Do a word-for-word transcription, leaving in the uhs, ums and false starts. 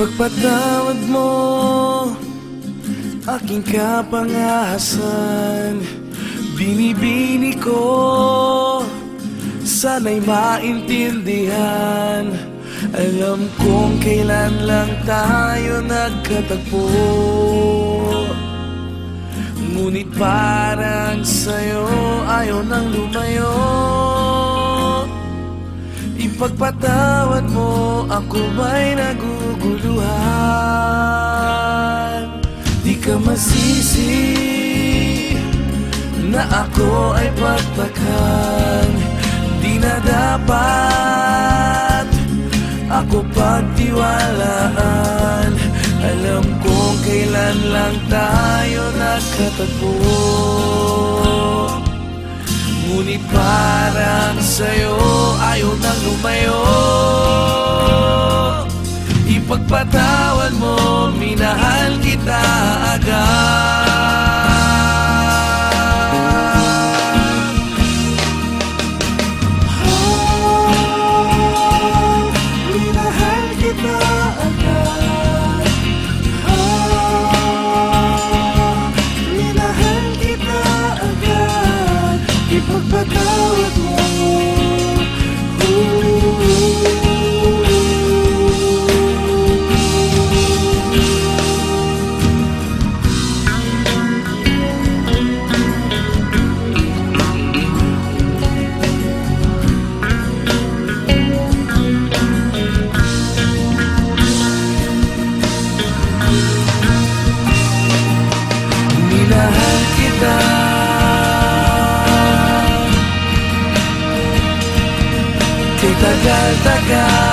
Ipagpatawad mo aking kapangahasan. Binibini ko, sana'y maintindihan. Alam kong kailan lang tayo nagkatagpo, ngunit parang sa'yo ayaw nang lumayo. Ipagpatawad mo, ako ba'y naguguluhan? Di ka masisi na ako ay pagtakhan. Di na dapat ako pagtiwalaan. Alam kong kailan lang tayo nagkatagpo, ngunit parang sa'yo ayaw nang lumayo. Ipagpatawad mo, minahal kita agad. Oh, minahal kita agad. Oh, minahal kita agad. Ipagpatawad mo. Minahal kita, kay tagal-tagal.